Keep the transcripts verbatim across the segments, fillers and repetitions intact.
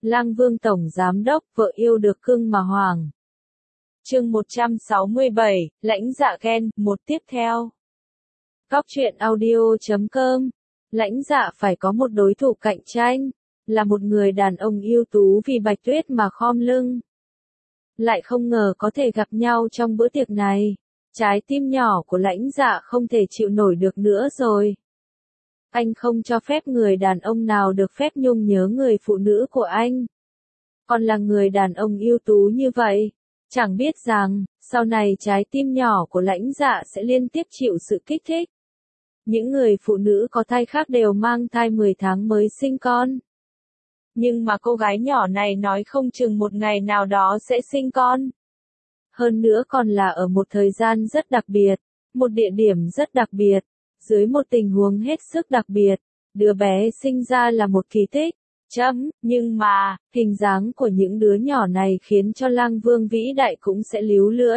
Lang Vương Tổng Giám Đốc, vợ yêu được cưng mà hoàng. Chương một trăm sáu mươi bảy, Lãnh Dạ Ghen, một tiếp theo. Cóc truyện audio chấm com. Lãnh Dạ phải có một đối thủ cạnh tranh, là một người đàn ông ưu tú vì Bạch Tuyết mà khom lưng. Lại không ngờ có thể gặp nhau trong bữa tiệc này. Trái tim nhỏ của Lãnh Dạ không thể chịu nổi được nữa rồi. Anh không cho phép người đàn ông nào được phép nhung nhớ người phụ nữ của anh. Còn là người đàn ông ưu tú như vậy, chẳng biết rằng, sau này trái tim nhỏ của Lãnh Dạ sẽ liên tiếp chịu sự kích thích. Những người phụ nữ có thai khác đều mang thai mười tháng mới sinh con. Nhưng mà cô gái nhỏ này nói không chừng một ngày nào đó sẽ sinh con. Hơn nữa còn là ở một thời gian rất đặc biệt, một địa điểm rất đặc biệt, dưới một tình huống hết sức đặc biệt. Đứa bé sinh ra là một kỳ tích. Chấm, nhưng mà, hình dáng của những đứa nhỏ này khiến cho Lang Vương vĩ đại cũng sẽ líu lưỡi.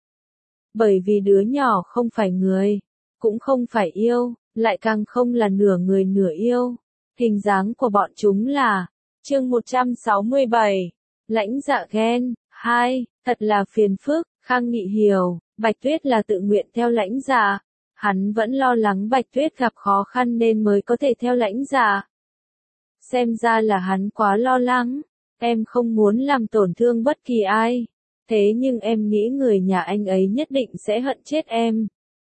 Bởi vì đứa nhỏ không phải người, cũng không phải yêu, lại càng không là nửa người nửa yêu. Hình dáng của bọn chúng là, chương một trăm sáu mươi bảy, Lãnh Dạ Ghen, hai, thật là phiền phức. Khang Nghị hiểu, Bạch Tuyết là tự nguyện theo Lãnh Dạ. Hắn vẫn lo lắng Bạch Tuyết gặp khó khăn nên mới có thể theo Lãnh Dạ. Xem ra là hắn quá lo lắng. Em không muốn làm tổn thương bất kỳ ai. Thế nhưng em nghĩ người nhà anh ấy nhất định sẽ hận chết em.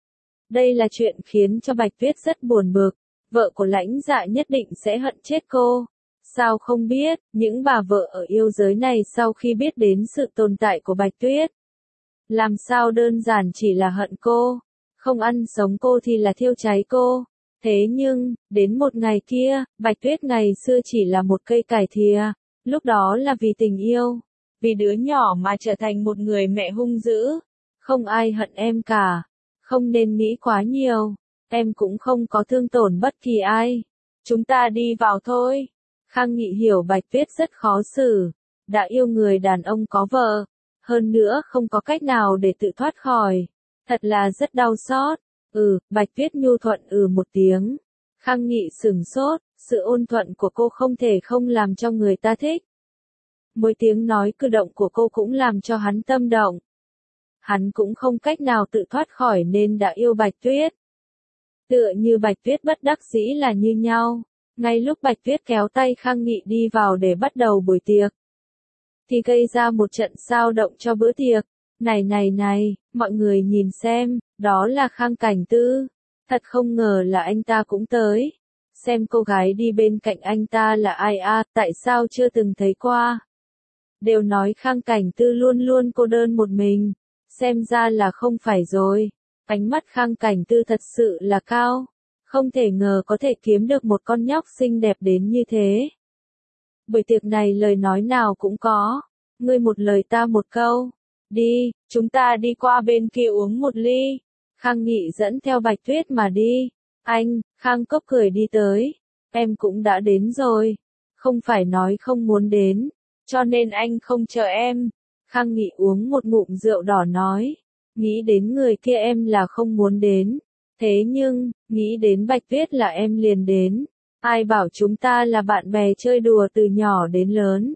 Đây là chuyện khiến cho Bạch Tuyết rất buồn bực. Vợ của Lãnh Dạ nhất định sẽ hận chết cô. Sao không biết, những bà vợ ở yêu giới này sau khi biết đến sự tồn tại của Bạch Tuyết, làm sao đơn giản chỉ là hận cô. Không ăn sống cô thì là thiêu cháy cô. Thế nhưng, đến một ngày kia, Bạch Tuyết ngày xưa chỉ là một cây cải thìa. Lúc đó là vì tình yêu. Vì đứa nhỏ mà trở thành một người mẹ hung dữ. Không ai hận em cả. Không nên nghĩ quá nhiều. Em cũng không có thương tổn bất kỳ ai. Chúng ta đi vào thôi. Khang Nghị hiểu Bạch Tuyết rất khó xử. Đã yêu người đàn ông có vợ. Hơn nữa không có cách nào để tự thoát khỏi. Thật là rất đau xót. Ừ, Bạch Tuyết nhu thuận ừ một tiếng. Khang Nghị sửng sốt, sự ôn thuận của cô không thể không làm cho người ta thích. Mỗi tiếng nói cử động của cô cũng làm cho hắn tâm động. Hắn cũng không cách nào tự thoát khỏi nên đã yêu Bạch Tuyết. Tựa như Bạch Tuyết bất đắc dĩ là như nhau. Ngay lúc Bạch Tuyết kéo tay Khang Nghị đi vào để bắt đầu buổi tiệc, thì gây ra một trận xao động cho bữa tiệc. Này này này, mọi người nhìn xem, đó là Khang Cảnh Tư. Thật không ngờ là anh ta cũng tới. Xem cô gái đi bên cạnh anh ta là ai à, tại sao chưa từng thấy qua. Đều nói Khang Cảnh Tư luôn luôn cô đơn một mình. Xem ra là không phải rồi. Ánh mắt Khang Cảnh Tư thật sự là cao. Không thể ngờ có thể kiếm được một con nhóc xinh đẹp đến như thế. Buổi tiệc này lời nói nào cũng có. Ngươi một lời ta một câu. Đi, chúng ta đi qua bên kia uống một ly. Khang Nghị dẫn theo Bạch Tuyết mà đi. Anh, Khang Cốc cười đi tới. Em cũng đã đến rồi. Không phải nói không muốn đến. Cho nên anh không chờ em. Khang Nghị uống một ngụm rượu đỏ nói. Nghĩ đến người kia em là không muốn đến. Thế nhưng, nghĩ đến Bạch Tuyết là em liền đến. Ai bảo chúng ta là bạn bè chơi đùa từ nhỏ đến lớn.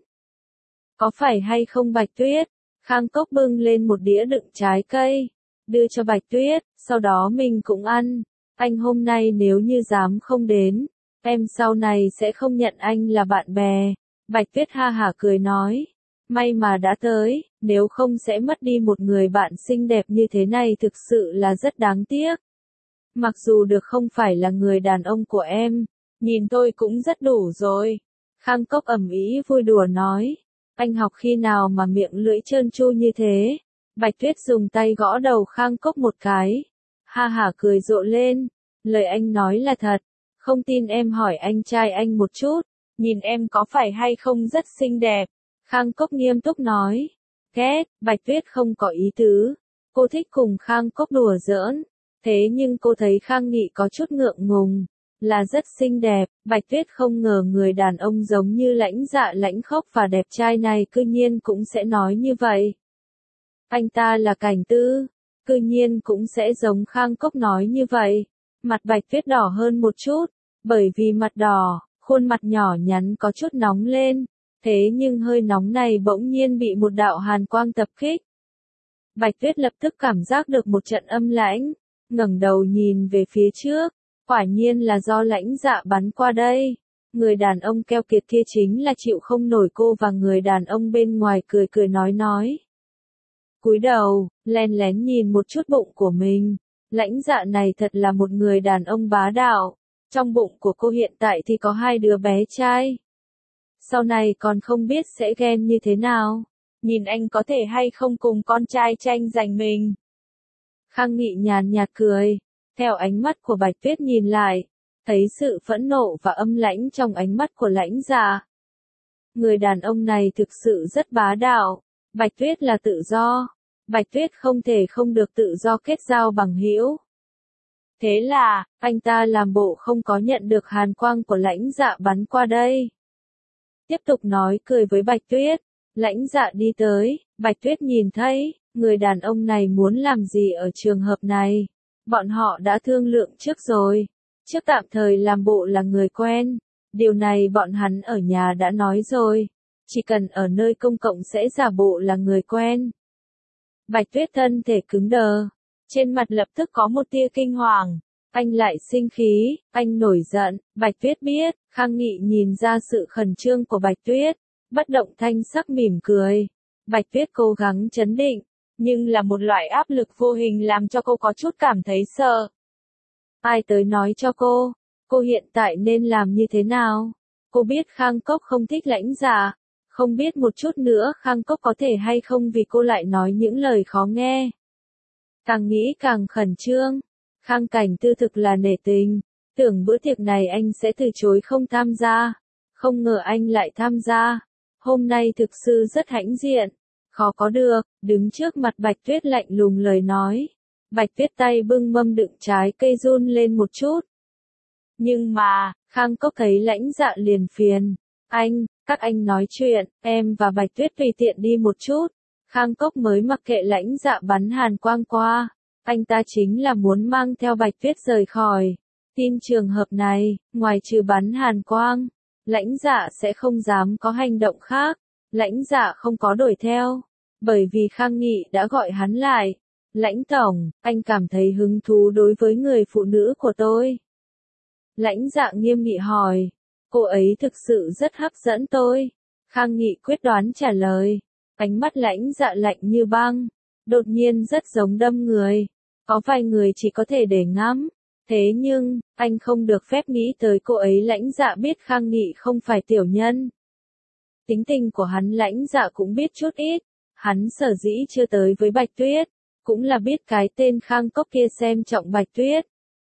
Có phải hay không Bạch Tuyết? Khang Cốc bưng lên một đĩa đựng trái cây, đưa cho Bạch Tuyết, sau đó mình cũng ăn. Anh hôm nay nếu như dám không đến, em sau này sẽ không nhận anh là bạn bè. Bạch Tuyết ha hả cười nói, may mà đã tới, nếu không sẽ mất đi một người bạn xinh đẹp như thế này thực sự là rất đáng tiếc. Mặc dù được không phải là người đàn ông của em, nhìn tôi cũng rất đủ rồi. Khang Cốc ầm ĩ vui đùa nói. Anh học khi nào mà miệng lưỡi trơn tru như thế? Bạch Tuyết dùng tay gõ đầu Khang Cốc một cái. Ha hả cười rộ lên. Lời anh nói là thật. Không tin em hỏi anh trai anh một chút. Nhìn em có phải hay không rất xinh đẹp. Khang Cốc nghiêm túc nói. Ghét, Bạch Tuyết không có ý tứ. Cô thích cùng Khang Cốc đùa giỡn. Thế nhưng cô thấy Khang Nghị có chút ngượng ngùng. Là rất xinh đẹp. Bạch Tuyết không ngờ người đàn ông giống như Lãnh Dạ lãnh khốc và đẹp trai này cư nhiên cũng sẽ nói như vậy. Anh ta là Cảnh Tư, cư nhiên cũng sẽ giống Khang Cốc nói như vậy. Mặt Bạch Tuyết đỏ hơn một chút, bởi vì mặt đỏ, khuôn mặt nhỏ nhắn có chút nóng lên. Thế nhưng hơi nóng này bỗng nhiên bị một đạo hàn quang tập kích. Bạch Tuyết lập tức cảm giác được một trận âm lãnh, ngẩng đầu nhìn về phía trước, quả nhiên là do lãnh dạ bắn qua đây. Người đàn ông keo kiệt kia chính là chịu không nổi cô và người đàn ông bên ngoài cười cười nói nói. Cúi đầu, len lén nhìn một chút bụng của mình, lãnh dạ này thật là một người đàn ông bá đạo, trong bụng của cô hiện tại thì có hai đứa bé trai. Sau này còn không biết sẽ ghen như thế nào, nhìn anh có thể hay không cùng con trai tranh giành mình. Khang Nghị nhàn nhạt cười, theo ánh mắt của Bạch Tuyết nhìn lại, thấy sự phẫn nộ và âm lãnh trong ánh mắt của lãnh dạ. Người đàn ông này thực sự rất bá đạo, Bạch Tuyết là tự do, Bạch Tuyết không thể không được tự do kết giao bằng hữu. Thế là, anh ta làm bộ không có nhận được hàn quang của lãnh dạ bắn qua đây. Tiếp tục nói cười với Bạch Tuyết, lãnh dạ đi tới, Bạch Tuyết nhìn thấy, người đàn ông này muốn làm gì ở trường hợp này. Bọn họ đã thương lượng trước rồi, trước tạm thời làm bộ là người quen, điều này bọn hắn ở nhà đã nói rồi, chỉ cần ở nơi công cộng sẽ giả bộ là người quen. Bạch Tuyết thân thể cứng đờ, trên mặt lập tức có một tia kinh hoàng, anh lại sinh khí, anh nổi giận, Bạch Tuyết biết, Khang Nghị nhìn ra sự khẩn trương của Bạch Tuyết, bất động thanh sắc mỉm cười. Bạch Tuyết cố gắng trấn định, nhưng là một loại áp lực vô hình làm cho cô có chút cảm thấy sợ. Ai tới nói cho cô, cô hiện tại nên làm như thế nào? Cô biết Khang Cốc không thích lãnh dạ, không biết một chút nữa Khang Cốc có thể hay không vì cô lại nói những lời khó nghe. Càng nghĩ càng khẩn trương, Khang Cảnh Tư thực là nể tình, tưởng bữa tiệc này anh sẽ từ chối không tham gia, không ngờ anh lại tham gia, hôm nay thực sự rất hãnh diện, khó có được, đứng trước mặt Bạch Tuyết lạnh lùng lời nói. Bạch Tuyết tay bưng mâm đựng trái cây run lên một chút. Nhưng mà, Khang Cốc thấy lãnh dạ liền phiền, anh, các anh nói chuyện, em và Bạch Tuyết tùy tiện đi một chút. Khang Cốc mới mặc kệ lãnh dạ bắn hàn quang qua, anh ta chính là muốn mang theo Bạch Tuyết rời khỏi. Tin trường hợp này, ngoài trừ bắn hàn quang, lãnh dạ sẽ không dám có hành động khác, lãnh dạ không có đuổi theo, bởi vì Khang Nghị đã gọi hắn lại. Lãnh tổng, anh cảm thấy hứng thú đối với người phụ nữ của tôi. Lãnh dạ nghiêm nghị hỏi, cô ấy thực sự rất hấp dẫn tôi. Khang Nghị quyết đoán trả lời, ánh mắt lãnh dạ lạnh như băng, đột nhiên rất giống đâm người. Có vài người chỉ có thể để ngắm, thế nhưng, anh không được phép nghĩ tới cô ấy. Lãnh dạ biết Khang Nghị không phải tiểu nhân. Tính tình của hắn lãnh dạ cũng biết chút ít, hắn sở dĩ chưa tới với Bạch Tuyết, cũng là biết cái tên Khang Cốc kia xem trọng Bạch Tuyết.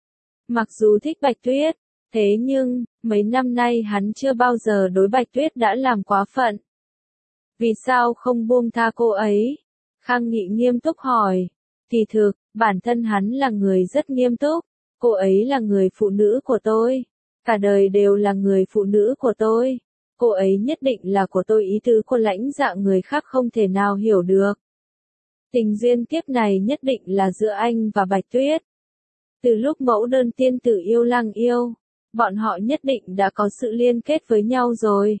Mặc dù thích Bạch Tuyết, thế nhưng, mấy năm nay hắn chưa bao giờ đối Bạch Tuyết đã làm quá phận. Vì sao không buông tha cô ấy? Khang Nghị nghiêm túc hỏi. Kỳ thực, bản thân hắn là người rất nghiêm túc, cô ấy là người phụ nữ của tôi, cả đời đều là người phụ nữ của tôi. Cô ấy nhất định là của tôi. Ý tứ của lãnh dạ người khác không thể nào hiểu được. Tình duyên kiếp này nhất định là giữa anh và Bạch Tuyết. Từ lúc mẫu đơn tiên tử yêu Lăng Yêu, bọn họ nhất định đã có sự liên kết với nhau rồi.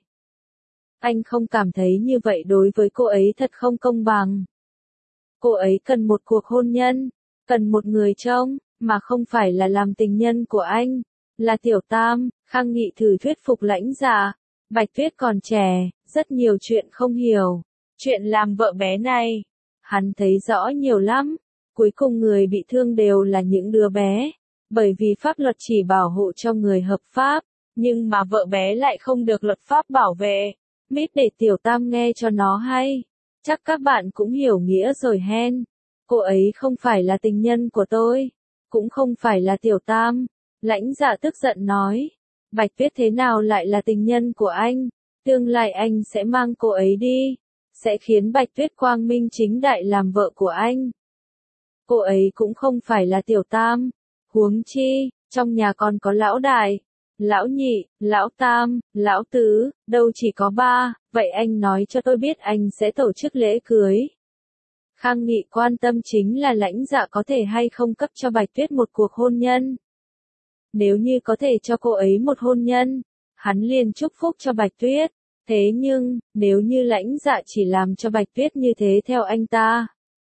Anh không cảm thấy như vậy đối với cô ấy thật không công bằng. Cô ấy cần một cuộc hôn nhân, cần một người trông, mà không phải là làm tình nhân của anh, là tiểu tam. Khang Nghị thử thuyết phục lãnh dạ, Bạch Tuyết còn trẻ, rất nhiều chuyện không hiểu. Chuyện làm vợ bé này, hắn thấy rõ nhiều lắm, cuối cùng người bị thương đều là những đứa bé, bởi vì pháp luật chỉ bảo hộ cho người hợp pháp, nhưng mà vợ bé lại không được luật pháp bảo vệ. Mít để tiểu tam nghe cho nó hay, chắc các bạn cũng hiểu nghĩa rồi hen. Cô ấy không phải là tình nhân của tôi, cũng không phải là tiểu tam. Lãnh dạ tức giận nói, Bạch Tuyết thế nào lại là tình nhân của anh, tương lai anh sẽ mang cô ấy đi, sẽ khiến Bạch Tuyết quang minh chính đại làm vợ của anh. Cô ấy cũng không phải là tiểu tam, huống chi, trong nhà còn có lão đại, lão nhị, lão tam, lão tứ, đâu chỉ có ba, vậy anh nói cho tôi biết anh sẽ tổ chức lễ cưới. Khang Nghị quan tâm chính là lãnh dạ có thể hay không cấp cho Bạch Tuyết một cuộc hôn nhân. Nếu như có thể cho cô ấy một hôn nhân, hắn liền chúc phúc cho Bạch Tuyết. Thế nhưng, nếu như Lãnh Dạ chỉ làm cho Bạch Tuyết như thế theo anh ta,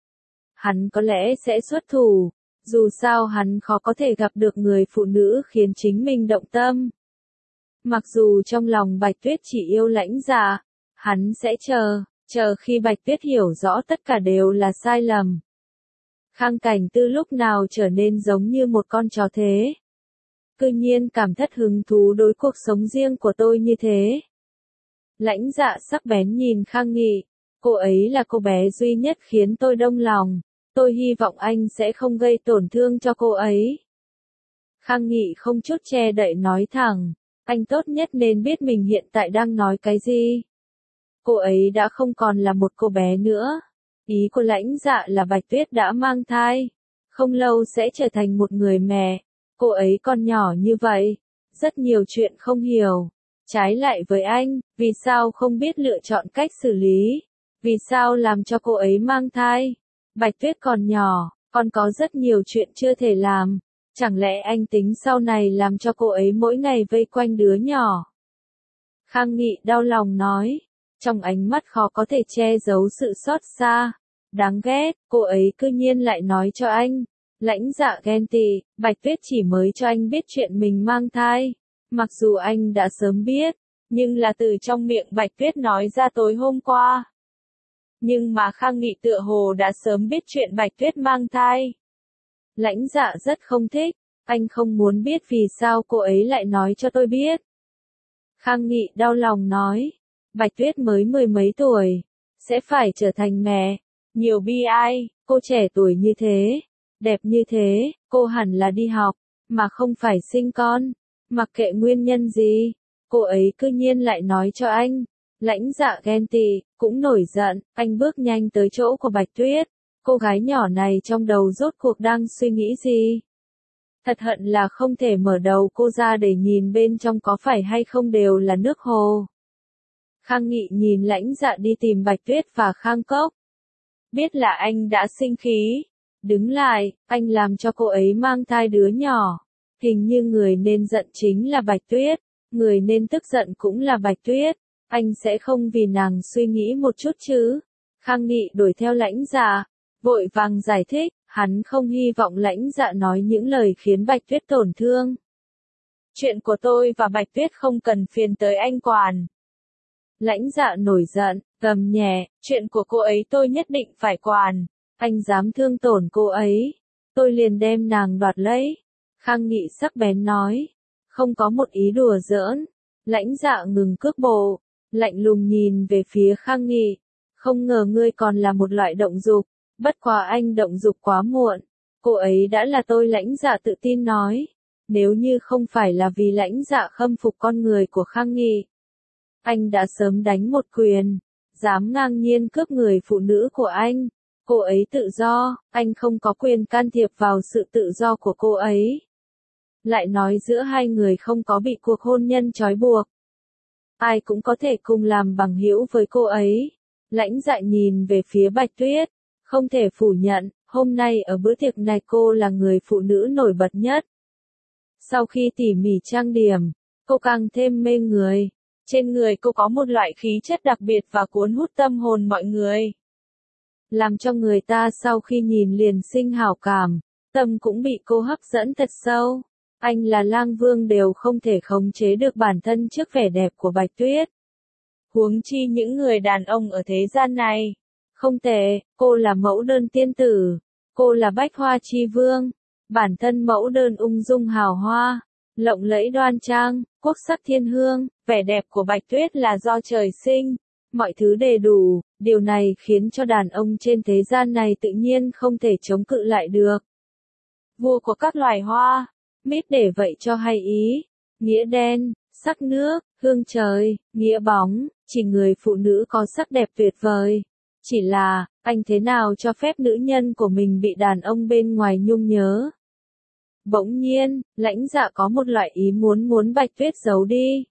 hắn có lẽ sẽ xuất thủ, dù sao hắn khó có thể gặp được người phụ nữ khiến chính mình động tâm. Mặc dù trong lòng Bạch Tuyết chỉ yêu Lãnh Dạ, hắn sẽ chờ, chờ khi Bạch Tuyết hiểu rõ tất cả đều là sai lầm. Khang Cảnh Tư lúc nào trở nên giống như một con chó thế? Cư nhiên cảm thất hứng thú đối cuộc sống riêng của tôi như thế. Lãnh Dạ sắc bén nhìn Khang Nghị, cô ấy là cô bé duy nhất khiến tôi đông lòng, tôi hy vọng anh sẽ không gây tổn thương cho cô ấy. Khang Nghị không chút che đậy nói thẳng, anh tốt nhất nên biết mình hiện tại đang nói cái gì. Cô ấy đã không còn là một cô bé nữa. Ý của Lãnh Dạ là Bạch Tuyết đã mang thai, không lâu sẽ trở thành một người mẹ. Cô ấy còn nhỏ như vậy, rất nhiều chuyện không hiểu. Trái lại với anh, vì sao không biết lựa chọn cách xử lý? Vì sao làm cho cô ấy mang thai? Bạch Tuyết còn nhỏ, còn có rất nhiều chuyện chưa thể làm. Chẳng lẽ anh tính sau này làm cho cô ấy mỗi ngày vây quanh đứa nhỏ? Khang Nghị đau lòng nói, trong ánh mắt khó có thể che giấu sự xót xa. Đáng ghét, cô ấy cư nhiên lại nói cho anh. Lãnh Dạ ghen tị, Bạch Tuyết chỉ mới cho anh biết chuyện mình mang thai. Mặc dù anh đã sớm biết, nhưng là từ trong miệng Bạch Tuyết nói ra tối hôm qua. Nhưng mà Khang Nghị tựa hồ đã sớm biết chuyện Bạch Tuyết mang thai. Lãnh Dạ rất không thích, anh không muốn biết vì sao cô ấy lại nói cho tôi biết. Khang Nghị đau lòng nói, Bạch Tuyết mới mười mấy tuổi, sẽ phải trở thành mẹ. Nhiều bi ai, cô trẻ tuổi như thế, đẹp như thế, cô hẳn là đi học, mà không phải sinh con. Mặc kệ nguyên nhân gì, cô ấy cư nhiên lại nói cho anh. Lãnh Dạ ghen tị, cũng nổi giận, anh bước nhanh tới chỗ của Bạch Tuyết. Cô gái nhỏ này trong đầu rốt cuộc đang suy nghĩ gì? Thật hận là không thể mở đầu cô ra để nhìn bên trong có phải hay không đều là nước hồ. Khang Nghị nhìn Lãnh Dạ đi tìm Bạch Tuyết và Khang Cốc. Biết là anh đã sinh khí. Đứng lại, anh làm cho cô ấy mang thai đứa nhỏ. Hình như người nên giận chính là Bạch Tuyết, người nên tức giận cũng là Bạch Tuyết. Anh sẽ không vì nàng suy nghĩ một chút chứ? Khang Nghị đuổi theo Lãnh Dạ, vội vàng giải thích, hắn không hy vọng Lãnh Dạ nói những lời khiến Bạch Tuyết tổn thương. Chuyện của tôi và Bạch Tuyết không cần phiền tới anh quản. Lãnh Dạ nổi giận, gầm nhẹ, chuyện của cô ấy tôi nhất định phải quản. Anh dám thương tổn cô ấy, tôi liền đem nàng đoạt lấy. Khang Nghị sắc bén nói, không có một ý đùa giỡn. Lãnh Dạ ngừng cước bộ, lạnh lùng nhìn về phía Khang Nghị. Không ngờ ngươi còn là một loại động dục, bất quá anh động dục quá muộn. Cô ấy đã là tôi. Lãnh Dạ tự tin nói. Nếu như không phải là vì Lãnh Dạ khâm phục con người của Khang Nghị, anh đã sớm đánh một quyền. Dám ngang nhiên cướp người phụ nữ của anh. Cô ấy tự do, anh không có quyền can thiệp vào sự tự do của cô ấy. Lại nói giữa hai người không có bị cuộc hôn nhân trói buộc. Ai cũng có thể cùng làm bằng hữu với cô ấy. Lãnh Dạ nhìn về phía Bạch Tuyết, không thể phủ nhận, hôm nay ở bữa tiệc này cô là người phụ nữ nổi bật nhất. Sau khi tỉ mỉ trang điểm, cô càng thêm mê người. Trên người cô có một loại khí chất đặc biệt và cuốn hút tâm hồn mọi người. Làm cho người ta sau khi nhìn liền sinh hảo cảm, tâm cũng bị cô hấp dẫn thật sâu. Anh là lang vương đều không thể khống chế được bản thân trước vẻ đẹp của Bạch Tuyết. Huống chi những người đàn ông ở thế gian này. Không tệ, cô là mẫu đơn tiên tử. Cô là bách hoa chi vương. Bản thân mẫu đơn ung dung hào hoa, lộng lẫy đoan trang, quốc sắc thiên hương. Vẻ đẹp của Bạch Tuyết là do trời sinh. Mọi thứ đầy đủ, điều này khiến cho đàn ông trên thế gian này tự nhiên không thể chống cự lại được. Vua của các loài hoa, mít để vậy cho hay ý, nghĩa đen, sắc nước, hương trời, nghĩa bóng, chỉ người phụ nữ có sắc đẹp tuyệt vời. Chỉ là, anh thế nào cho phép nữ nhân của mình bị đàn ông bên ngoài nhung nhớ. Bỗng nhiên, Lãnh Dạ có một loại ý muốn muốn Bạch Tuyết giấu đi.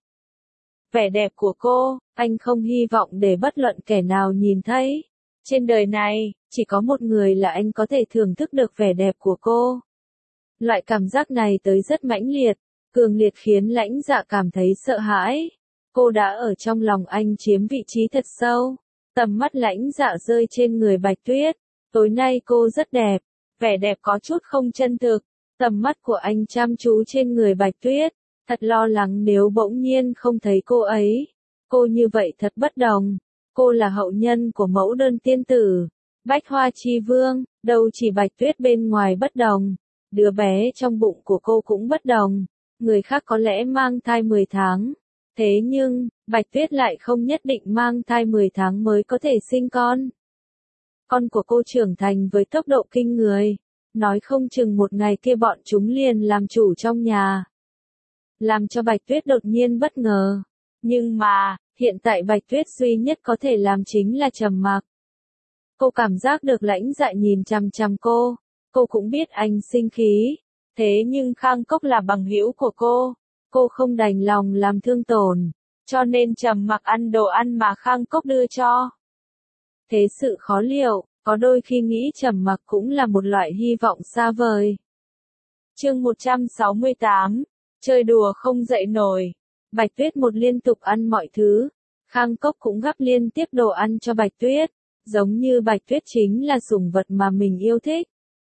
Vẻ đẹp của cô, anh không hy vọng để bất luận kẻ nào nhìn thấy. Trên đời này, chỉ có một người là anh có thể thưởng thức được vẻ đẹp của cô. Loại cảm giác này tới rất mãnh liệt, cường liệt khiến Lãnh Dạ cảm thấy sợ hãi. Cô đã ở trong lòng anh chiếm vị trí thật sâu. Tầm mắt Lãnh Dạ rơi trên người Bạch Tuyết. Tối nay cô rất đẹp, vẻ đẹp có chút không chân thực. Tầm mắt của anh chăm chú trên người Bạch Tuyết, thật lo lắng nếu bỗng nhiên không thấy cô ấy. Cô như vậy thật bất đồng. Cô là hậu nhân của mẫu đơn tiên tử, Bách Hoa Chi Vương, đâu chỉ Bạch Tuyết bên ngoài bất đồng. Đứa bé trong bụng của cô cũng bất đồng. Người khác có lẽ mang thai mười tháng. Thế nhưng, Bạch Tuyết lại không nhất định mang thai mười tháng mới có thể sinh con. Con của cô trưởng thành với tốc độ kinh người. Nói không chừng một ngày kia bọn chúng liền làm chủ trong nhà. Làm cho Bạch Tuyết đột nhiên bất ngờ. Nhưng mà, hiện tại Bạch Tuyết duy nhất có thể làm chính là trầm mặc. Cô cảm giác được Lãnh Dạ nhìn chằm chằm cô. Cô cũng biết anh sinh khí. Thế nhưng Khang Cốc là bằng hữu của cô. Cô không đành lòng làm thương tổn. Cho nên trầm mặc ăn đồ ăn mà Khang Cốc đưa cho. Thế sự khó liệu, có đôi khi nghĩ trầm mặc cũng là một loại hy vọng xa vời. Chương một trăm sáu mươi tám. Chơi đùa không dậy nổi. Bạch Tuyết một liên tục ăn mọi thứ. Khang Cốc cũng gắp liên tiếp đồ ăn cho Bạch Tuyết. Giống như Bạch Tuyết chính là sủng vật mà mình yêu thích.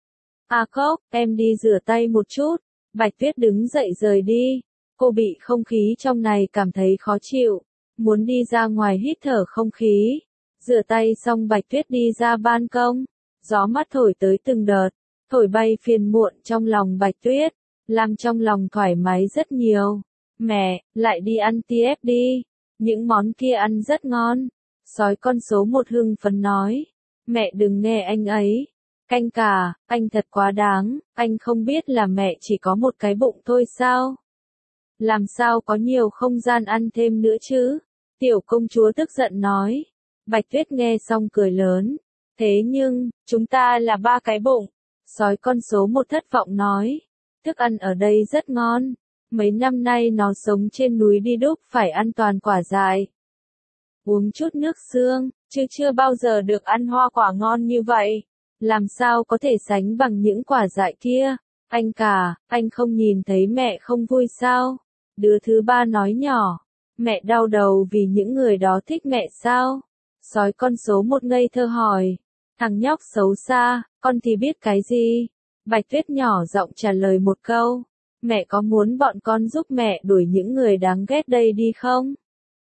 À Cốc, em đi rửa tay một chút. Bạch Tuyết đứng dậy rời đi. Cô bị không khí trong này cảm thấy khó chịu. Muốn đi ra ngoài hít thở không khí. Rửa tay xong Bạch Tuyết đi ra ban công. Gió mát thổi tới từng đợt. Thổi bay phiền muộn trong lòng Bạch Tuyết. Làm trong lòng thoải mái rất nhiều. Mẹ, lại đi ăn tiép đi. Những món kia ăn rất ngon. Sói con số một hưng phấn nói. Mẹ đừng nghe anh ấy. Canh cả, anh thật quá đáng. Anh không biết là mẹ chỉ có một cái bụng thôi sao? Làm sao có nhiều không gian ăn thêm nữa chứ? Tiểu công chúa tức giận nói. Bạch Tuyết nghe xong cười lớn. Thế nhưng, chúng ta là ba cái bụng. Sói con số một thất vọng nói. Thức ăn ở đây rất ngon. Mấy năm nay nó sống trên núi đi đúc phải ăn toàn quả dại. Uống chút nước xương, chứ chưa bao giờ được ăn hoa quả ngon như vậy. Làm sao có thể sánh bằng những quả dại kia? Anh cả, anh không nhìn thấy mẹ không vui sao? Đứa thứ ba nói nhỏ. Mẹ đau đầu vì những người đó thích mẹ sao? Sói con số một ngây thơ hỏi. Thằng nhóc xấu xa, con thì biết cái gì? Bạch Tuyết nhỏ giọng trả lời một câu. Mẹ có muốn bọn con giúp mẹ đuổi những người đáng ghét đây đi không?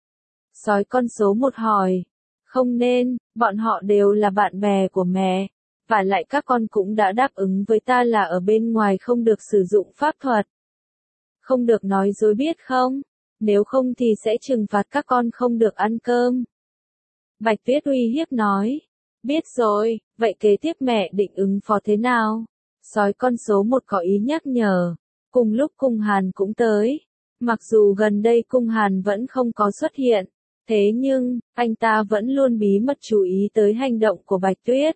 Sói con số một hỏi. Không nên, bọn họ đều là bạn bè của mẹ. Và lại các con cũng đã đáp ứng với ta là ở bên ngoài không được sử dụng pháp thuật. Không được nói dối biết không? Nếu không thì sẽ trừng phạt các con không được ăn cơm. Bạch Tuyết uy hiếp nói. Biết rồi, vậy kế tiếp mẹ định ứng phó thế nào? Sói con số một có ý nhắc nhở. Cùng lúc Cung Hàn cũng tới. Mặc dù gần đây Cung Hàn vẫn không có xuất hiện. Thế nhưng, anh ta vẫn luôn bí mật chú ý tới hành động của Bạch Tuyết.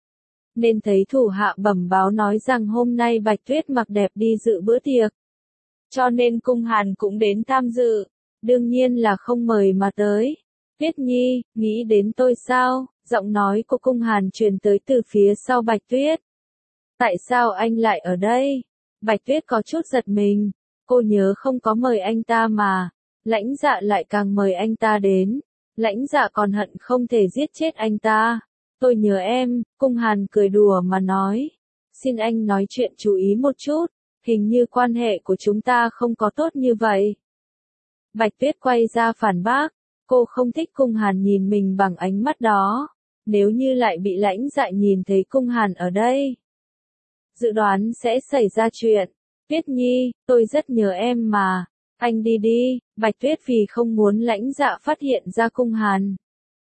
Nên thấy thủ hạ bẩm báo nói rằng hôm nay Bạch Tuyết mặc đẹp đi dự bữa tiệc. Cho nên Cung Hàn cũng đến tham dự. Đương nhiên là không mời mà tới. Tuyết Nhi, nghĩ đến tôi sao? Giọng nói của Cung Hàn truyền tới từ phía sau Bạch Tuyết. Tại sao anh lại ở đây? Bạch Tuyết có chút giật mình. Cô nhớ không có mời anh ta mà. Lãnh Dạ lại càng mời anh ta đến. Lãnh Dạ còn hận không thể giết chết anh ta. Tôi nhớ em, Cung Hàn cười đùa mà nói. Xin anh nói chuyện chú ý một chút. Hình như quan hệ của chúng ta không có tốt như vậy. Bạch Tuyết quay ra phản bác. Cô không thích Cung Hàn nhìn mình bằng ánh mắt đó. Nếu như lại bị Lãnh Dạ nhìn thấy Cung Hàn ở đây, dự đoán sẽ xảy ra chuyện. Tuyết Nhi, tôi rất nhớ em mà. Anh đi đi. Bạch Tuyết vì không muốn Lãnh Dạ phát hiện ra Cung Hàn,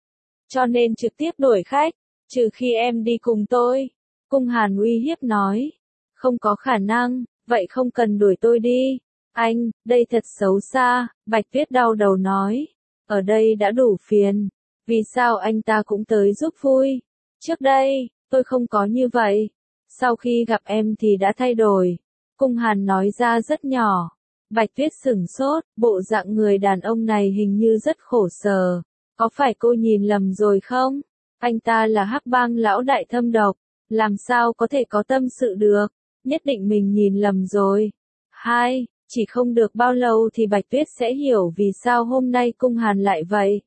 cho nên trực tiếp đuổi khách. Trừ khi em đi cùng tôi. Cung Hàn uy hiếp nói. Không có khả năng, vậy không cần đuổi tôi đi. Anh, đây thật xấu xa. Bạch Tuyết đau đầu nói. Ở đây đã đủ phiền. Vì sao anh ta cũng tới giúp vui? Trước đây, tôi không có như vậy. Sau khi gặp em thì đã thay đổi. Cung Hàn nói ra rất nhỏ. Bạch Tuyết sửng sốt, bộ dạng người đàn ông này hình như rất khổ sở. Có phải cô nhìn lầm rồi không? Anh ta là Hắc Bang lão đại thâm độc. Làm sao có thể có tâm sự được? Nhất định mình nhìn lầm rồi. Hai, Chỉ không được bao lâu thì Bạch Tuyết sẽ hiểu vì sao hôm nay Cung Hàn lại vậy.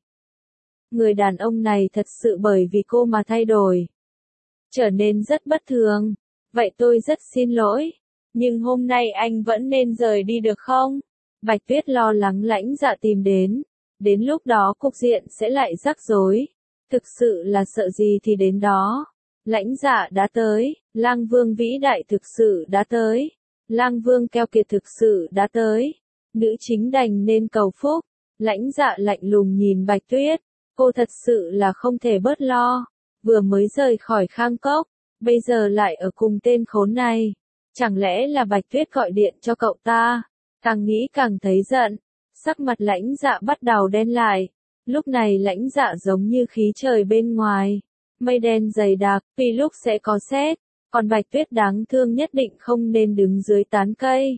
Người đàn ông này thật sự bởi vì cô mà thay đổi. Trở nên rất bất thường. Vậy tôi rất xin lỗi. Nhưng hôm nay anh vẫn nên rời đi được không? Bạch Tuyết lo lắng Lãnh Dạ tìm đến. Đến lúc đó cục diện sẽ lại rắc rối. Thực sự là sợ gì thì đến đó. Lãnh Dạ đã tới. Lang Vương vĩ đại thực sự đã tới. Lang Vương keo kiệt thực sự đã tới. Nữ chính đành nên cầu phúc. Lãnh Dạ lạnh lùng nhìn Bạch Tuyết. Cô thật sự là không thể bớt lo. Vừa mới rời khỏi Khang Cốc. Bây giờ lại ở cùng tên khốn này. Chẳng lẽ là Bạch Tuyết gọi điện cho cậu ta? Càng nghĩ càng thấy giận. Sắc mặt Lãnh Dạ bắt đầu đen lại. Lúc này Lãnh Dạ giống như khí trời bên ngoài. Mây đen dày đặc, vì lúc sẽ có sét. Còn Bạch Tuyết đáng thương nhất định không nên đứng dưới tán cây.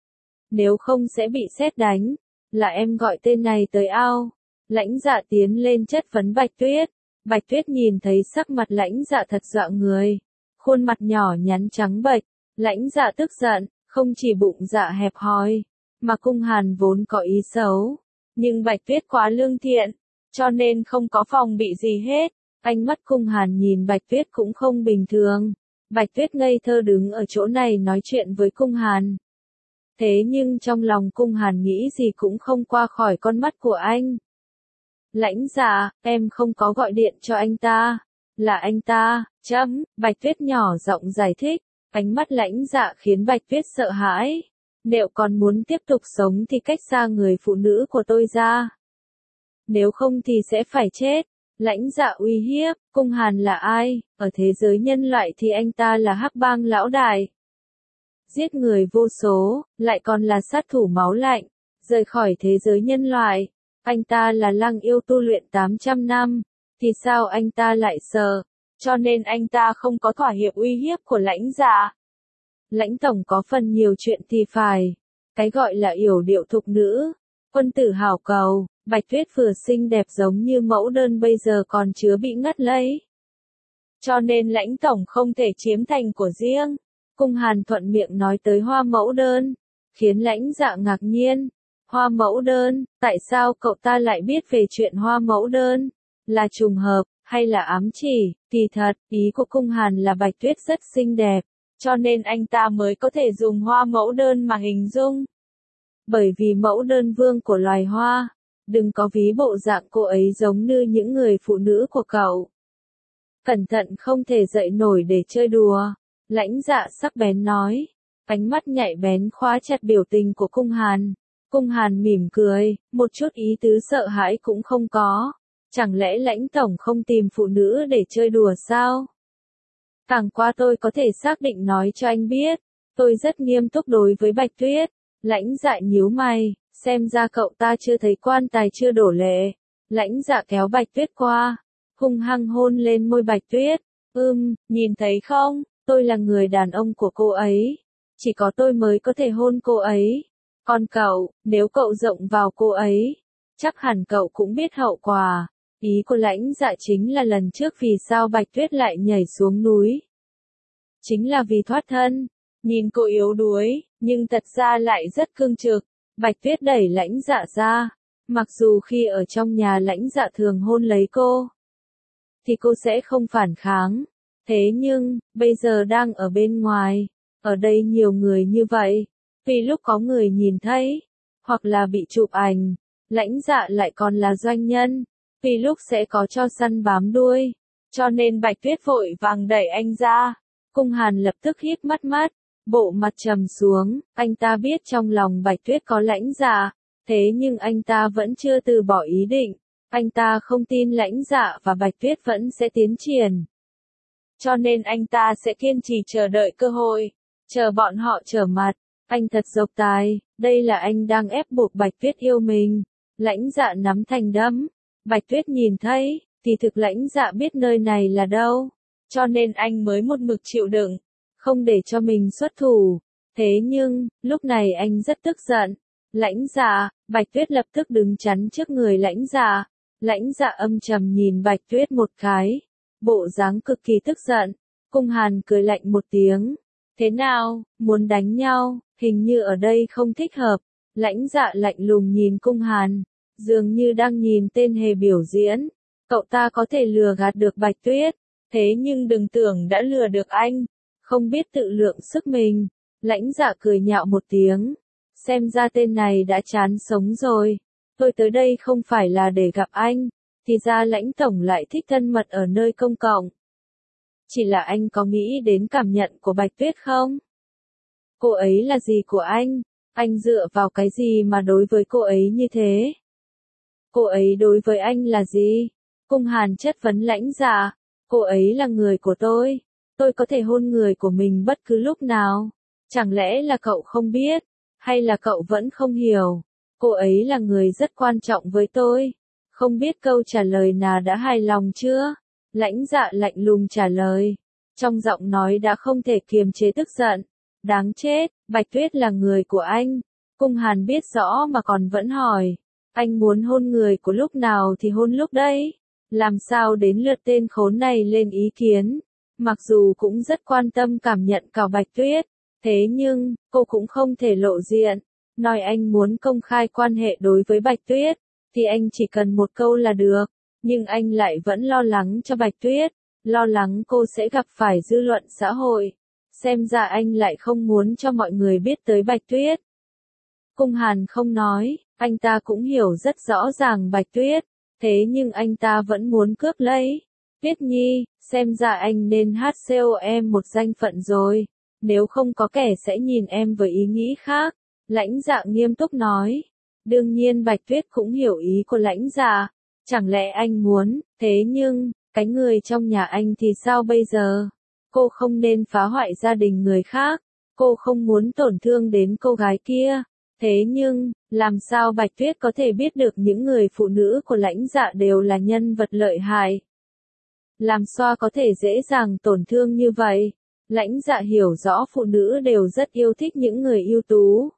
Nếu không sẽ bị sét đánh. Là em gọi tên này tới ao. Lãnh Dạ tiến lên chất vấn Bạch Tuyết. Bạch Tuyết nhìn thấy sắc mặt Lãnh Dạ thật dọa người. Khuôn mặt nhỏ nhắn trắng bệch. Lãnh Dạ tức giận, không chỉ bụng dạ hẹp hòi, mà Cung Hàn vốn có ý xấu. Nhưng Bạch Tuyết quá lương thiện, cho nên không có phòng bị gì hết. Ánh mắt Cung Hàn nhìn Bạch Tuyết cũng không bình thường. Bạch Tuyết ngây thơ đứng ở chỗ này nói chuyện với Cung Hàn. Thế nhưng trong lòng Cung Hàn nghĩ gì cũng không qua khỏi con mắt của anh. Lãnh Dạ, em không có gọi điện cho anh ta. Là anh ta, chấm, Bạch Tuyết nhỏ giọng giải thích. Ánh mắt Lãnh Dạ khiến Bạch Tuyết sợ hãi. Nếu còn muốn tiếp tục sống thì cách xa người phụ nữ của tôi ra. Nếu không thì sẽ phải chết. Lãnh Dạ uy hiếp, Cung Hàn là ai? Ở thế giới nhân loại thì anh ta là hắc bang lão đại. Giết người vô số, lại còn là sát thủ máu lạnh. Rời khỏi thế giới nhân loại, anh ta là lăng yêu tu luyện tám trăm năm. Thì sao anh ta lại sợ? Cho nên anh ta không có thỏa hiệp uy hiếp của Lãnh Dạ. Lãnh tổng có phần nhiều chuyện thì phải. Cái gọi là yểu điệu thục nữ. Quân tử hảo cầu, Bạch Tuyết vừa xinh đẹp giống như mẫu đơn bây giờ còn chứa bị ngất lấy. Cho nên Lãnh tổng không thể chiếm thành của riêng. Cung Hàn thuận miệng nói tới hoa mẫu đơn. Khiến Lãnh Dạ ngạc nhiên. Hoa mẫu đơn, tại sao cậu ta lại biết về chuyện hoa mẫu đơn? Là trùng hợp, hay là ám chỉ? Kỳ thật, ý của Cung Hàn là Bạch Tuyết rất xinh đẹp, cho nên anh ta mới có thể dùng hoa mẫu đơn mà hình dung. Bởi vì mẫu đơn vương của loài hoa, đừng có ví bộ dạng cô ấy giống như những người phụ nữ của cậu. Cẩn thận không thể dậy nổi để chơi đùa. Lãnh Dạ sắc bén nói, ánh mắt nhạy bén khóa chặt biểu tình của Cung Hàn. Cung Hàn mỉm cười, một chút ý tứ sợ hãi cũng không có. Chẳng lẽ Lãnh tổng không tìm phụ nữ để chơi đùa sao? Càng qua tôi có thể xác định nói cho anh biết, tôi rất nghiêm túc đối với Bạch Tuyết. Lãnh Dạ nhíu mày, xem ra cậu ta chưa thấy quan tài chưa đổ lệ. Lãnh Dạ kéo Bạch Tuyết qua, hung hăng hôn lên môi Bạch Tuyết. Ừm, nhìn thấy không, tôi là người đàn ông của cô ấy. Chỉ có tôi mới có thể hôn cô ấy. Còn cậu, nếu cậu rộng vào cô ấy, chắc hẳn cậu cũng biết hậu quả. Ý của Lãnh Dạ chính là lần trước vì sao Bạch Tuyết lại nhảy xuống núi. Chính là vì thoát thân. Nhìn cô yếu đuối, nhưng thật ra lại rất cương trực. Bạch Tuyết đẩy Lãnh Dạ ra. Mặc dù khi ở trong nhà Lãnh Dạ thường hôn lấy cô, thì cô sẽ không phản kháng. Thế nhưng, bây giờ đang ở bên ngoài, ở đây nhiều người như vậy. Vì lúc có người nhìn thấy, hoặc là bị chụp ảnh, Lãnh Dạ lại còn là doanh nhân. Vì lúc sẽ có cho săn bám đuôi, cho nên Bạch Tuyết vội vàng đẩy anh ra. Cung Hàn lập tức híp mắt mắt, bộ mặt trầm xuống, anh ta biết trong lòng Bạch Tuyết có Lãnh Dạ, thế nhưng anh ta vẫn chưa từ bỏ ý định. Anh ta không tin Lãnh Dạ và Bạch Tuyết vẫn sẽ tiến triển. Cho nên anh ta sẽ kiên trì chờ đợi cơ hội, chờ bọn họ trở mặt. Anh thật độc tài, đây là anh đang ép buộc Bạch Tuyết yêu mình. Lãnh Dạ nắm thành đấm. Bạch Tuyết nhìn thấy, thì thực Lãnh Dạ biết nơi này là đâu. Cho nên anh mới một mực chịu đựng, không để cho mình xuất thủ. Thế nhưng, lúc này anh rất tức giận. Lãnh Dạ, Bạch Tuyết lập tức đứng chắn trước người Lãnh Dạ. Lãnh Dạ âm trầm nhìn Bạch Tuyết một cái. Bộ dáng cực kỳ tức giận. Cung Hàn cười lạnh một tiếng. Thế nào, muốn đánh nhau, Hình như ở đây không thích hợp. Lãnh Dạ lạnh lùng nhìn Cung Hàn, dường như đang nhìn tên hề biểu diễn. Cậu ta có thể lừa gạt được Bạch Tuyết, thế nhưng đừng tưởng đã lừa được anh, không biết tự lượng sức mình. Lãnh Dạ cười nhạo một tiếng, xem ra tên này đã chán sống rồi. Tôi tới đây không phải là để gặp anh, thì ra Lãnh tổng lại thích thân mật ở nơi công cộng. Chỉ là anh có nghĩ đến cảm nhận của Bạch Tuyết không? Cô ấy là gì của anh? Anh dựa vào cái gì mà đối với cô ấy như thế? Cô ấy đối với anh là gì? Cung Hàn chất vấn Lãnh Dạ. Cô ấy là người của tôi. Tôi có thể hôn người của mình bất cứ lúc nào. Chẳng lẽ là cậu không biết? Hay là cậu vẫn không hiểu? Cô ấy là người rất quan trọng với tôi. Không biết câu trả lời nào đã hài lòng chưa? Lãnh Dạ lạnh lùng trả lời. Trong giọng nói đã không thể kiềm chế tức giận. Đáng chết, Bạch Tuyết là người của anh. Cung Hàn biết rõ mà còn vẫn hỏi. Anh muốn hôn người của lúc nào thì hôn lúc đấy. Làm sao đến lượt tên khốn này lên ý kiến. Mặc dù cũng rất quan tâm cảm nhận của Bạch Tuyết. Thế nhưng, cô cũng không thể lộ diện. Nói anh muốn công khai quan hệ đối với Bạch Tuyết. Thì anh chỉ cần một câu là được. Nhưng anh lại vẫn lo lắng cho Bạch Tuyết. Lo lắng cô sẽ gặp phải dư luận xã hội. Xem ra anh lại không muốn cho mọi người biết tới Bạch Tuyết. Cung Hàn không nói, anh ta cũng hiểu rất rõ ràng Bạch Tuyết, thế nhưng anh ta vẫn muốn cướp lấy. Tuyết Nhi, xem ra anh nên hát xê o em một danh phận rồi, nếu không có kẻ sẽ nhìn em với ý nghĩ khác. Lãnh Dạ nghiêm túc nói. Đương nhiên Bạch Tuyết cũng hiểu ý của Lãnh Dạ, chẳng lẽ anh muốn, thế nhưng, cái người trong nhà anh thì sao bây giờ? Cô không nên phá hoại gia đình người khác, cô không muốn tổn thương đến cô gái kia. Thế nhưng, làm sao Bạch Tuyết có thể biết được những người phụ nữ của Lãnh Dạ đều là nhân vật lợi hại? Làm sao có thể dễ dàng tổn thương như vậy? Lãnh Dạ hiểu rõ phụ nữ đều rất yêu thích những người ưu tú.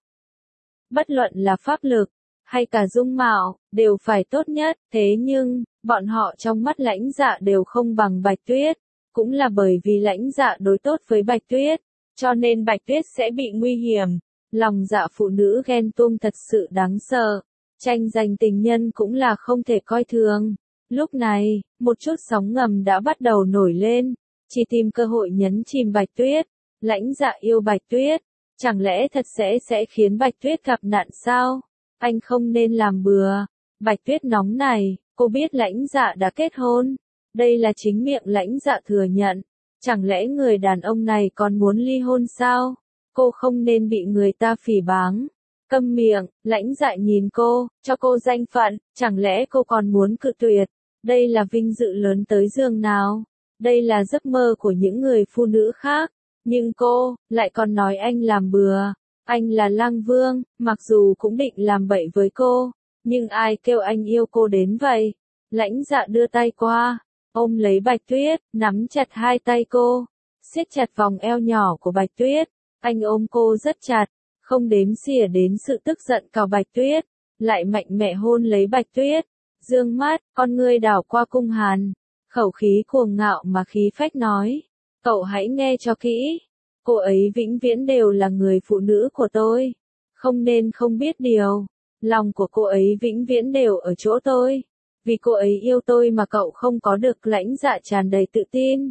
Bất luận là pháp lực, hay cả dung mạo, đều phải tốt nhất. Thế nhưng, bọn họ trong mắt Lãnh Dạ đều không bằng Bạch Tuyết. Cũng là bởi vì Lãnh Dạ đối tốt với Bạch Tuyết, cho nên Bạch Tuyết sẽ bị nguy hiểm. Lòng dạ phụ nữ ghen tuông thật sự đáng sợ. Tranh giành tình nhân cũng là không thể coi thường. Lúc này, một chút sóng ngầm đã bắt đầu nổi lên. Chỉ tìm cơ hội nhấn chìm Bạch Tuyết. Lãnh Dạ yêu Bạch Tuyết. Chẳng lẽ thật sẽ sẽ khiến Bạch Tuyết gặp nạn sao? Anh không nên làm bừa. Bạch Tuyết nóng này, cô biết Lãnh Dạ đã kết hôn. Đây là chính miệng Lãnh Dạ thừa nhận. Chẳng lẽ người đàn ông này còn muốn ly hôn sao? Cô không nên bị người ta phỉ báng. Câm miệng, Lãnh Dạ nhìn cô, cho cô danh phận, chẳng lẽ cô còn muốn cự tuyệt? Đây là vinh dự lớn tới giường nào? Đây là giấc mơ của những người phụ nữ khác. Nhưng cô, lại còn nói anh làm bừa. Anh là lang vương, mặc dù cũng định làm bậy với cô. Nhưng ai kêu anh yêu cô đến vậy? Lãnh Dạ đưa tay qua, ôm lấy Bạch Tuyết, nắm chặt hai tay cô, siết chặt vòng eo nhỏ của Bạch Tuyết. Anh ôm cô rất chặt, không đếm xỉa đến sự tức giận của Bạch Tuyết, lại mạnh mẽ hôn lấy Bạch Tuyết. Dương mắt, con ngươi đảo qua Cung Hàn, khẩu khí cuồng ngạo mà khí phách nói. Cậu hãy nghe cho kỹ, cô ấy vĩnh viễn đều là người phụ nữ của tôi. Không nên không biết điều, lòng của cô ấy vĩnh viễn đều ở chỗ tôi. Vì cô ấy yêu tôi mà cậu không có được. Lãnh Dạ tràn đầy tự tin.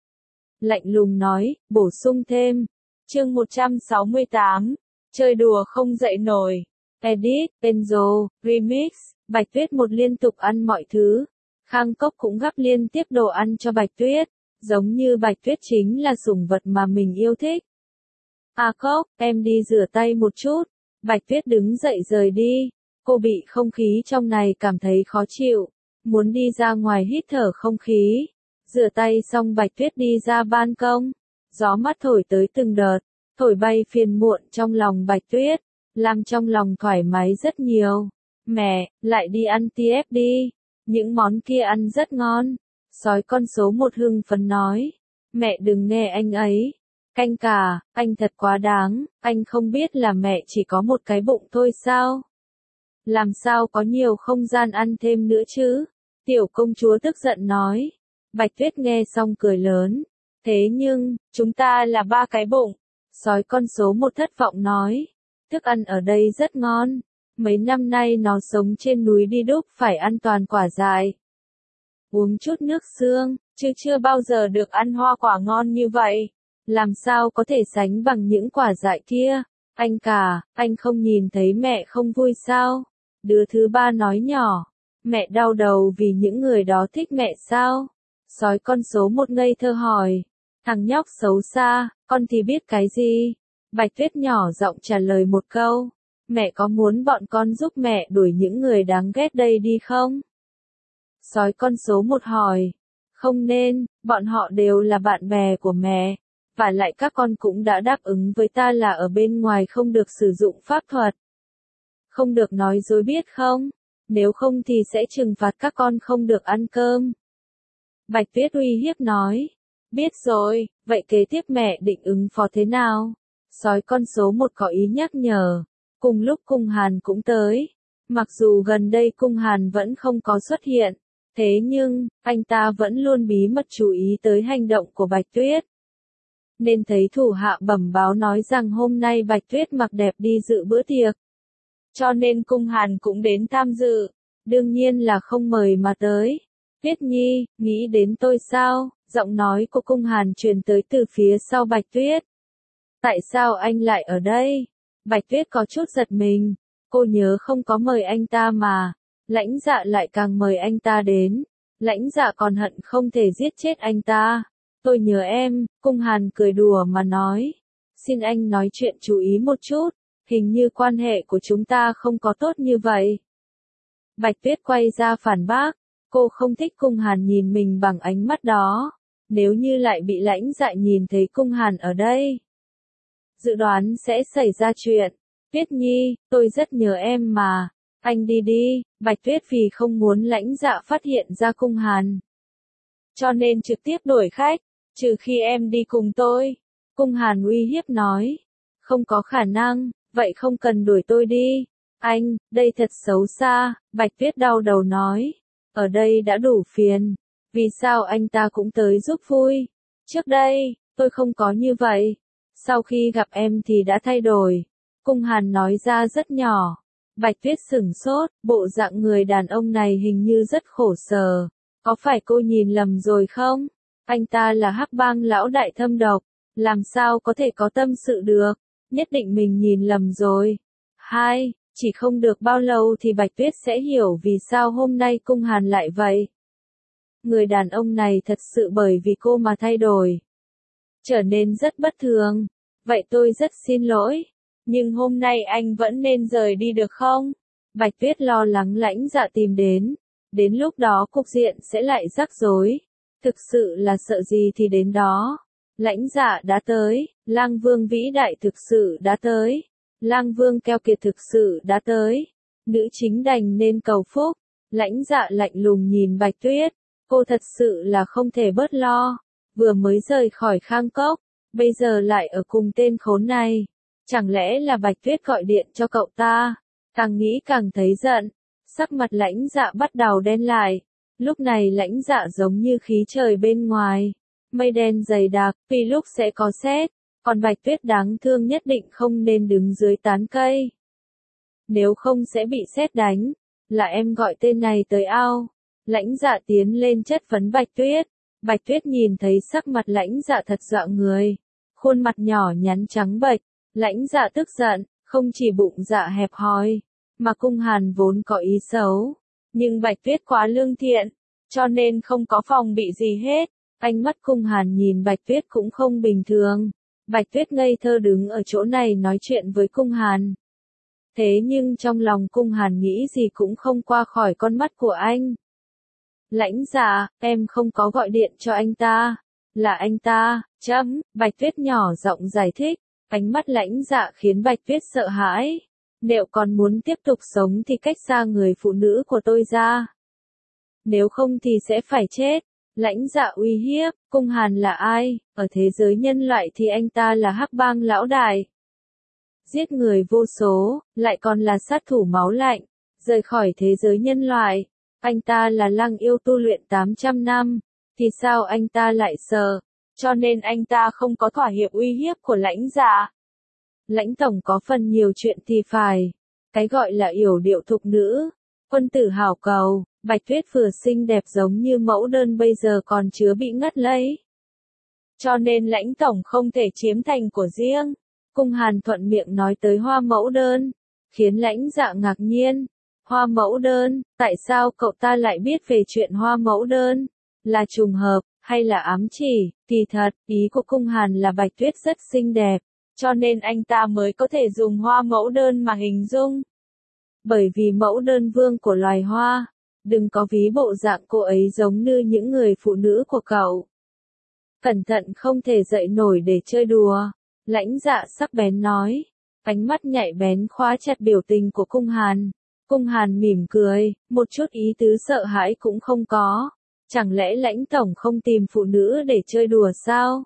Lạnh lùng nói, bổ sung thêm. Chương một trăm sáu mươi tám. Chơi đùa không dậy nổi. Edit, Enzo, Remix. Bạch Tuyết một liên tục ăn mọi thứ. Khang Cốc cũng gắp liên tiếp đồ ăn cho Bạch Tuyết. Giống như Bạch Tuyết chính là sủng vật mà mình yêu thích. A Cốc, em đi rửa tay một chút. Bạch Tuyết đứng dậy rời đi. Cô bị không khí trong này cảm thấy khó chịu. Muốn đi ra ngoài hít thở không khí. Rửa tay xong Bạch Tuyết đi ra ban công. Gió mát thổi tới từng đợt. Thổi bay phiền muộn trong lòng Bạch Tuyết. Làm trong lòng thoải mái rất nhiều. Mẹ, lại đi ăn tiếp đi. Những món kia ăn rất ngon. Sói con số một hưng phấn nói. Mẹ đừng nghe anh ấy. Canh cả, anh thật quá đáng. Anh không biết là mẹ chỉ có một cái bụng thôi sao? Làm sao có nhiều không gian ăn thêm nữa chứ? Tiểu công chúa tức giận nói. Bạch Tuyết nghe xong cười lớn. Thế nhưng, chúng ta là ba cái bụng. Sói con số một thất vọng nói. Thức ăn ở đây rất ngon. Mấy năm nay nó sống trên núi đi đúc phải ăn toàn quả dại. Uống chút nước xương, chứ chưa bao giờ được ăn hoa quả ngon như vậy. Làm sao có thể sánh bằng những quả dại kia? Anh cả, anh không nhìn thấy mẹ không vui sao? Đứa thứ ba nói nhỏ. Mẹ đau đầu vì những người đó thích mẹ sao? Sói con số một ngây thơ hỏi. Thằng nhóc xấu xa, con thì biết cái gì? Bạch Tuyết nhỏ giọng trả lời một câu. Mẹ có muốn bọn con giúp mẹ đuổi những người đáng ghét đây đi không? Sói con số một hỏi. Không nên, bọn họ đều là bạn bè của mẹ. Và lại các con cũng đã đáp ứng với ta là ở bên ngoài không được sử dụng pháp thuật. Không được nói dối biết không? Nếu không thì sẽ trừng phạt các con không được ăn cơm. Bạch Tuyết uy hiếp nói. Biết rồi, vậy kế tiếp mẹ định ứng phó thế nào? Sói con số một có ý nhắc nhở. Cùng lúc Cung Hàn cũng tới. Mặc dù gần đây Cung Hàn vẫn không có xuất hiện. Thế nhưng, anh ta vẫn luôn bí mật chú ý tới hành động của Bạch Tuyết. Nên thấy thủ hạ bẩm báo nói rằng hôm nay Bạch Tuyết mặc đẹp đi dự bữa tiệc. Cho nên Cung Hàn cũng đến tham dự. Đương nhiên là không mời mà tới. Tuyết Nhi, nghĩ đến tôi sao? Giọng nói của Cung Hàn truyền tới từ phía sau Bạch Tuyết. Tại sao anh lại ở đây? Bạch Tuyết có chút giật mình. Cô nhớ không có mời anh ta mà. Lãnh Dạ lại càng mời anh ta đến. Lãnh Dạ còn hận không thể giết chết anh ta. Tôi nhớ em, Cung Hàn cười đùa mà nói. Xin anh nói chuyện chú ý một chút. Hình như quan hệ của chúng ta không có tốt như vậy. Bạch Tuyết quay ra phản bác. Cô không thích Cung Hàn nhìn mình bằng ánh mắt đó. Nếu như lại bị Lãnh Dạ nhìn thấy Cung Hàn ở đây, dự đoán sẽ xảy ra chuyện. Tuyết Nhi, tôi rất nhớ em mà. Anh đi đi. Bạch Tuyết vì không muốn Lãnh Dạ phát hiện ra Cung Hàn, cho nên trực tiếp đuổi khách. Trừ khi em đi cùng tôi. Cung Hàn uy hiếp nói. Không có khả năng, vậy không cần đuổi tôi đi. Anh, đây thật xấu xa. Bạch Tuyết đau đầu nói. Ở đây đã đủ phiền. Vì sao anh ta cũng tới giúp vui? Trước đây, tôi không có như vậy. Sau khi gặp em thì đã thay đổi. Cung Hàn nói ra rất nhỏ. Bạch Tuyết sửng sốt, bộ dạng người đàn ông này hình như rất khổ sở. Có phải cô nhìn lầm rồi không? Anh ta là Hắc Bang lão đại thâm độc. Làm sao có thể có tâm sự được? Nhất định mình nhìn lầm rồi. Hai, chỉ không được bao lâu thì Bạch Tuyết sẽ hiểu vì sao hôm nay Cung Hàn lại vậy. Người đàn ông này thật sự bởi vì cô mà thay đổi. Trở nên rất bất thường. Vậy tôi rất xin lỗi. Nhưng hôm nay anh vẫn nên rời đi được không? Bạch Tuyết lo lắng Lãnh Dạ tìm đến. Đến lúc đó cục diện sẽ lại rắc rối. Thực sự là sợ gì thì đến đó. Lãnh Dạ đã tới. Lang Vương vĩ đại thực sự đã tới. Lang Vương keo kiệt thực sự đã tới. Nữ chính đành nên cầu phúc. Lãnh Dạ lạnh lùng nhìn Bạch Tuyết. Cô thật sự là không thể bớt lo. Vừa mới rời khỏi Khang Cốc. Bây giờ lại ở cùng tên khốn này. Chẳng lẽ là Bạch Tuyết gọi điện cho cậu ta? Càng nghĩ càng thấy giận. Sắc mặt Lãnh Dạ bắt đầu đen lại. Lúc này Lãnh Dạ giống như khí trời bên ngoài. Mây đen dày đặc, vì lúc sẽ có sét. Còn Bạch Tuyết đáng thương nhất định không nên đứng dưới tán cây. Nếu không sẽ bị sét đánh. Là em gọi tên này tới ao. Lãnh Dạ tiến lên chất vấn Bạch Tuyết. Bạch Tuyết nhìn thấy sắc mặt Lãnh Dạ thật dọa người. Khuôn mặt nhỏ nhắn trắng bệch. Lãnh Dạ tức giận, không chỉ bụng dạ hẹp hòi, mà Cung Hàn vốn có ý xấu. Nhưng Bạch Tuyết quá lương thiện, cho nên không có phòng bị gì hết. Ánh mắt Cung Hàn nhìn Bạch Tuyết cũng không bình thường. Bạch Tuyết ngây thơ đứng ở chỗ này nói chuyện với Cung Hàn. Thế nhưng trong lòng Cung Hàn nghĩ gì cũng không qua khỏi con mắt của anh. Lãnh Dạ, em không có gọi điện cho anh ta. Là anh ta, chấm, Bạch Tuyết nhỏ giọng giải thích. Ánh mắt Lãnh Dạ khiến Bạch Tuyết sợ hãi. Nếu còn muốn tiếp tục sống thì cách xa người phụ nữ của tôi ra. Nếu không thì sẽ phải chết. Lãnh Dạ uy hiếp. Cung Hàn là ai? Ở thế giới nhân loại thì anh ta là Hắc Bang lão đại. Giết người vô số, lại còn là sát thủ máu lạnh. Rời khỏi thế giới nhân loại. Anh ta là Lăng Yêu tu luyện tám trăm năm. Thì sao anh ta lại sợ? cho nên anh ta không có thỏa hiệp uy hiếp của Lãnh Dạ. Lãnh tổng có phần nhiều chuyện thì phải. Cái gọi là yểu điệu thục nữ, quân tử hảo cầu, Bạch Tuyết vừa xinh đẹp giống như mẫu đơn bây giờ còn chứa bị ngất lấy. Cho nên Lãnh tổng không thể chiếm thành của riêng. Cung Hàn thuận miệng nói tới hoa mẫu đơn, khiến Lãnh Dạ ngạc nhiên. Hoa mẫu đơn, tại sao cậu ta lại biết về chuyện hoa mẫu đơn? Là trùng hợp, hay là ám chỉ? Kỳ thật, ý của Cung Hàn là Bạch Tuyết rất xinh đẹp, cho nên anh ta mới có thể dùng hoa mẫu đơn mà hình dung. Bởi vì mẫu đơn vương của loài hoa, đừng có ví bộ dạng cô ấy giống như những người phụ nữ của cậu. Cẩn thận không thể dậy nổi để chơi đùa. Lãnh Dạ sắc bén nói, ánh mắt nhạy bén khóa chặt biểu tình của Cung Hàn. Cung Hàn mỉm cười, một chút ý tứ sợ hãi cũng không có. Chẳng lẽ Lãnh tổng không tìm phụ nữ để chơi đùa sao?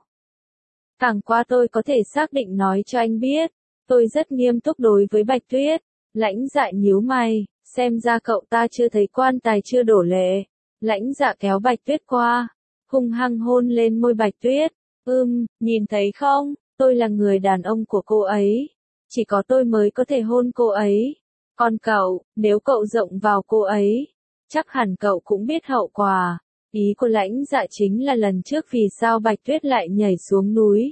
Càng qua tôi có thể xác định nói cho anh biết, tôi rất nghiêm túc đối với Bạch Tuyết. Lãnh Dạ nhíu mày, xem ra cậu ta chưa thấy quan tài chưa đổ lệ. Lãnh Dạ kéo Bạch Tuyết qua, hung hăng hôn lên môi Bạch Tuyết. Ừm, nhìn thấy không, tôi là người đàn ông của cô ấy. Chỉ có tôi mới có thể hôn cô ấy. Còn cậu, nếu cậu rộng vào cô ấy, chắc hẳn cậu cũng biết hậu quả. Ý của Lãnh Dạ chính là lần trước vì sao Bạch Tuyết lại nhảy xuống núi.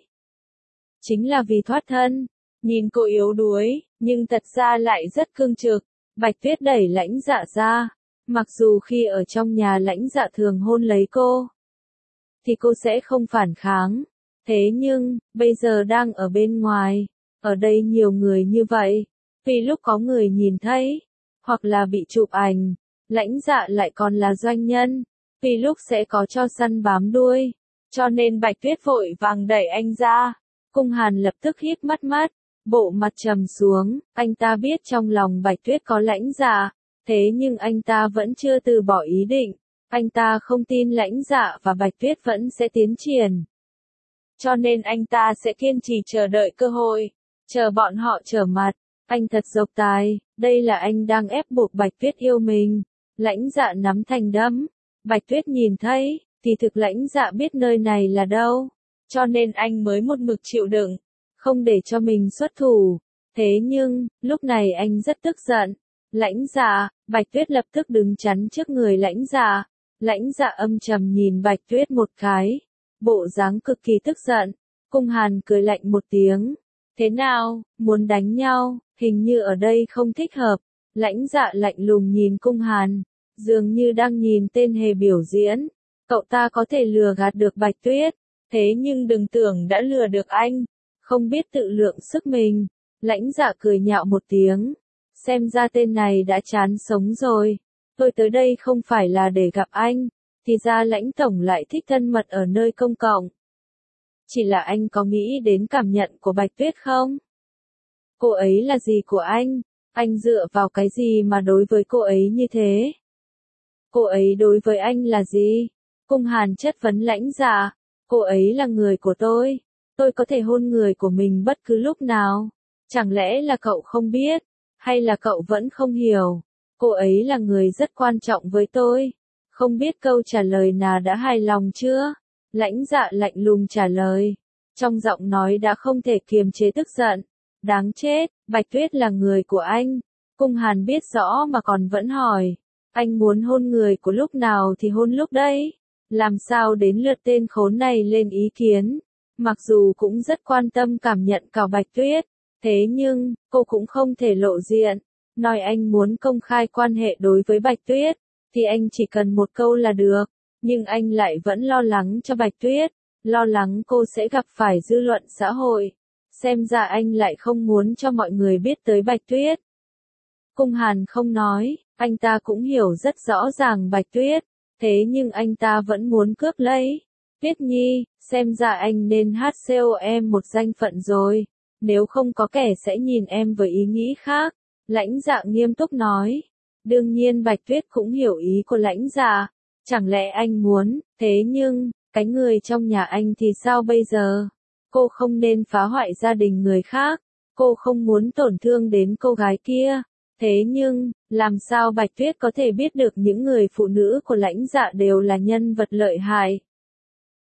Chính là vì thoát thân. Nhìn cô yếu đuối, nhưng thật ra lại rất cương trực. Bạch Tuyết đẩy Lãnh Dạ ra. Mặc dù khi ở trong nhà Lãnh Dạ thường hôn lấy cô, thì cô sẽ không phản kháng. Thế nhưng, bây giờ đang ở bên ngoài, ở đây nhiều người như vậy, vì lúc có người nhìn thấy, hoặc là bị chụp ảnh, Lãnh Dạ lại còn là doanh nhân, vì lúc sẽ có cho săn bám đuôi, cho nên Bạch Tuyết vội vàng đẩy anh ra. Cung Hàn lập tức híp mắt mắt, bộ mặt trầm xuống, anh ta biết trong lòng Bạch Tuyết có Lãnh Dạ, thế nhưng anh ta vẫn chưa từ bỏ ý định, anh ta không tin Lãnh Dạ và Bạch Tuyết vẫn sẽ tiến triển. Cho nên anh ta sẽ kiên trì chờ đợi cơ hội, chờ bọn họ trở mặt. Anh thật độc tài, đây là anh đang ép buộc Bạch Tuyết yêu mình. Lãnh Dạ nắm thành đấm. Bạch Tuyết nhìn thấy, thì thực Lãnh Dạ biết nơi này là đâu. Cho nên anh mới một mực chịu đựng, không để cho mình xuất thủ. Thế nhưng, lúc này anh rất tức giận. Lãnh Dạ, Bạch Tuyết lập tức đứng chắn trước người Lãnh Dạ. Lãnh Dạ âm trầm nhìn Bạch Tuyết một cái. Bộ dáng cực kỳ tức giận. Cung Hàn cười lạnh một tiếng. Thế nào, muốn đánh nhau, hình như ở đây không thích hợp. Lãnh Dạ lạnh lùng nhìn Cung Hàn, dường như đang nhìn tên hề biểu diễn. Cậu ta có thể lừa gạt được Bạch Tuyết, thế nhưng đừng tưởng đã lừa được anh, không biết tự lượng sức mình. Lãnh Dạ cười nhạo một tiếng, xem ra tên này đã chán sống rồi. Tôi tới đây không phải là để gặp anh, thì ra Lãnh tổng lại thích thân mật ở nơi công cộng. Chỉ là anh có nghĩ đến cảm nhận của Bạch Tuyết không? Cô ấy là gì của anh? Anh dựa vào cái gì mà đối với cô ấy như thế? Cô ấy đối với anh là gì? Cung Hàn chất vấn Lãnh Dạ. Cô ấy là người của tôi. Tôi có thể hôn người của mình bất cứ lúc nào. Chẳng lẽ là cậu không biết? Hay là cậu vẫn không hiểu? Cô ấy là người rất quan trọng với tôi. Không biết câu trả lời nào đã hài lòng chưa? Lãnh Dạ lạnh lùng trả lời. Trong giọng nói đã không thể kiềm chế tức giận. Đáng chết, Bạch Tuyết là người của anh. Cung Hàn biết rõ mà còn vẫn hỏi. Anh muốn hôn người của lúc nào thì hôn lúc đấy. Làm sao đến lượt tên khốn này lên ý kiến. Mặc dù cũng rất quan tâm cảm nhận của Bạch Tuyết. Thế nhưng, cô cũng không thể lộ diện. Nói anh muốn công khai quan hệ đối với Bạch Tuyết, thì anh chỉ cần một câu là được. Nhưng anh lại vẫn lo lắng cho Bạch Tuyết. Lo lắng cô sẽ gặp phải dư luận xã hội. Xem ra anh lại không muốn cho mọi người biết tới Bạch Tuyết. Cung Hàn không nói, anh ta cũng hiểu rất rõ ràng Bạch Tuyết. Thế nhưng anh ta vẫn muốn cướp lấy. Tuyết Nhi, xem ra anh nên hát xê o em một danh phận rồi. Nếu không có kẻ sẽ nhìn em với ý nghĩ khác. Lãnh Dạ nghiêm túc nói. Đương nhiên Bạch Tuyết cũng hiểu ý của Lãnh Dạ. Chẳng lẽ anh muốn, thế nhưng, cái người trong nhà anh thì sao bây giờ? Cô không nên phá hoại gia đình người khác. Cô không muốn tổn thương đến cô gái kia. Thế nhưng, làm sao Bạch Tuyết có thể biết được những người phụ nữ của Lãnh Dạ đều là nhân vật lợi hại?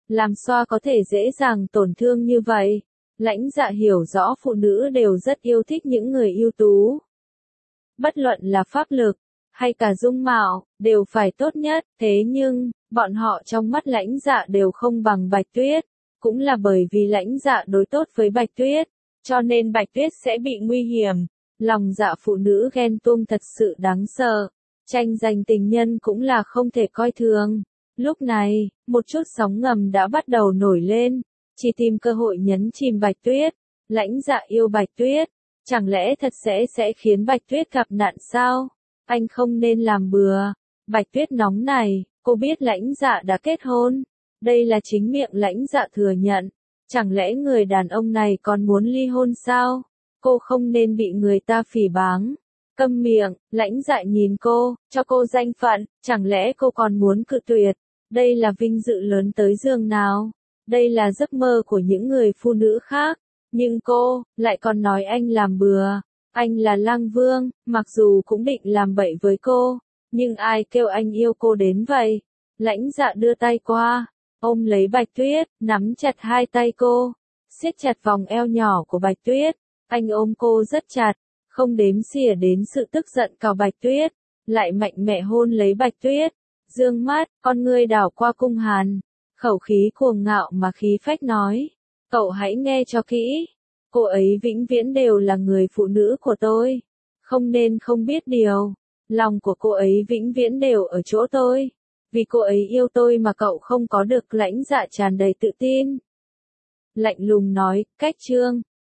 Làm xoa có thể dễ dàng tổn thương như vậy. Lãnh Dạ hiểu rõ phụ nữ đều rất yêu thích những người ưu tú. Bất luận là pháp lực, hay cả dung mạo, đều phải tốt nhất, thế nhưng, bọn họ trong mắt Lãnh Dạ đều không bằng Bạch Tuyết. Cũng là bởi vì Lãnh Dạ đối tốt với Bạch Tuyết, cho nên Bạch Tuyết sẽ bị nguy hiểm. Lòng dạ phụ nữ ghen tuông thật sự đáng sợ. Tranh giành tình nhân cũng là không thể coi thường. Lúc này, một chút sóng ngầm đã bắt đầu nổi lên, chỉ tìm cơ hội nhấn chìm Bạch Tuyết. Lãnh Dạ yêu Bạch Tuyết, chẳng lẽ thật sẽ sẽ khiến Bạch Tuyết gặp nạn sao? Anh không nên làm bừa. Bạch Tuyết nóng này, cô biết Lãnh Dạ đã kết hôn. Đây là chính miệng Lãnh Dạ thừa nhận. Chẳng lẽ người đàn ông này còn muốn ly hôn sao? Cô không nên bị người ta phỉ báng. Câm miệng, Lãnh Dạ nhìn cô, cho cô danh phận, chẳng lẽ cô còn muốn cự tuyệt? Đây là vinh dự lớn tới giường nào? Đây là giấc mơ của những người phụ nữ khác. Nhưng cô, lại còn nói anh làm bừa. Anh là lang vương, mặc dù cũng định làm bậy với cô. Nhưng ai kêu anh yêu cô đến vậy? Lãnh Dạ đưa tay qua, ôm lấy Bạch Tuyết, nắm chặt hai tay cô, siết chặt vòng eo nhỏ của Bạch Tuyết. Anh ôm cô rất chặt, không đếm xỉa đến sự tức giận cào Bạch Tuyết, lại mạnh mẽ hôn lấy Bạch Tuyết. Dương mắt, con ngươi đảo qua Cung Hàn, khẩu khí cuồng ngạo mà khí phách nói, cậu hãy nghe cho kỹ, cô ấy vĩnh viễn đều là người phụ nữ của tôi, không nên không biết điều, lòng của cô ấy vĩnh viễn đều ở chỗ tôi, vì cô ấy yêu tôi mà cậu không có được. Lãnh Dạ tràn đầy tự tin, lạnh lùng nói, cách chương